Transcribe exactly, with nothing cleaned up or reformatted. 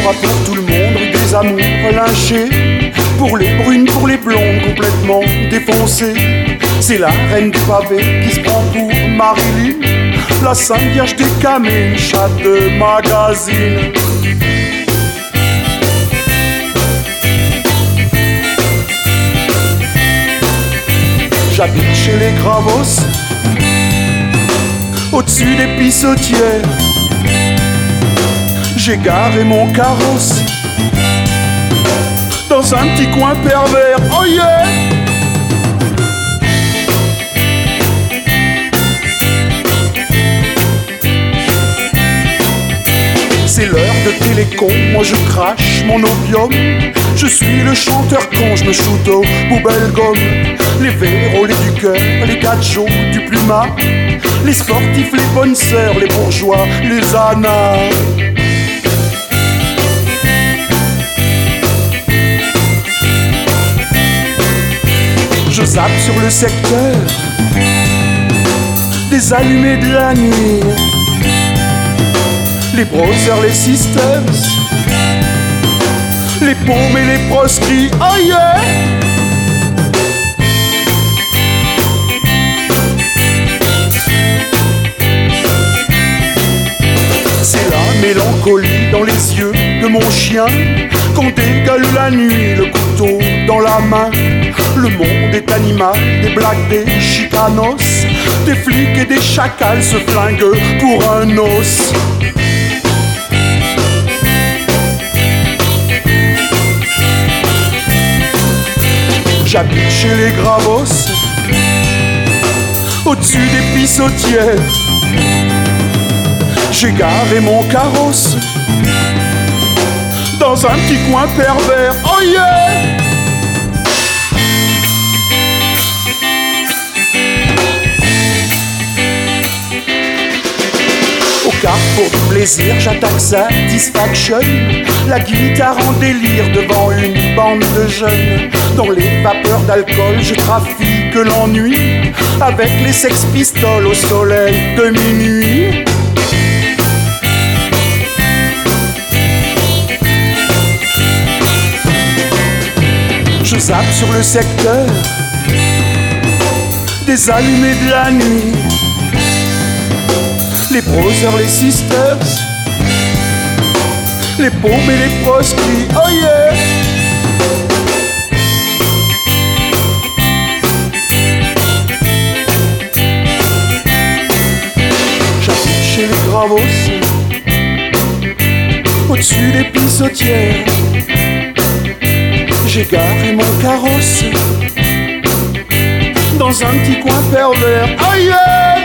pas pour tout le monde, rue des amours lynchés. Pour les brunes, pour les blondes complètement défoncées. C'est la reine du pavé qui se prend pour Marilyn, la Sainte Vierge des Camées, une chatte de magazine. J'habite chez les Gravos, au-dessus des pissotières. J'ai garé mon carrosse dans un petit coin pervers. Oh yeah! C'est l'heure de télécom, moi je crache mon opium. Je suis le chanteur con, je me shoot aux poubelles gomme. Les vérolés du cœur, les gachos du plumat, les sportifs, les bonnes sœurs, les bourgeois, les annas. Je zappe sur le secteur des allumés de la nuit, les brothers, les sisters, les paumes et les proscrits. Oh yeah! C'est la mélancolie dans les yeux de mon chien qu'on dégueule la nuit, le couteau dans la main. Le monde est animal, des blagues, des chicanos, des flics et des chacals se flinguent pour un os. J'habite chez les Gravos, au-dessus des pissotières. J'ai garé mon carrosse dans un petit coin pervers. Oh yeah! Au carrefour du plaisir, j'attaque Satisfaction, la guitare en délire devant une bande de jeunes. Dans les vapeurs d'alcool, je trafique l'ennui avec les Sex Pistols au soleil de minuit. Je zappe sur le secteur des allumés de la nuit, les brothers, les sisters, les paumes et les proscrits. Oh yeah! J'habite chez les Gravos, au-dessus des pissotières. J'ai garé mon carrosse dans un petit coin pervers. Oh yeah!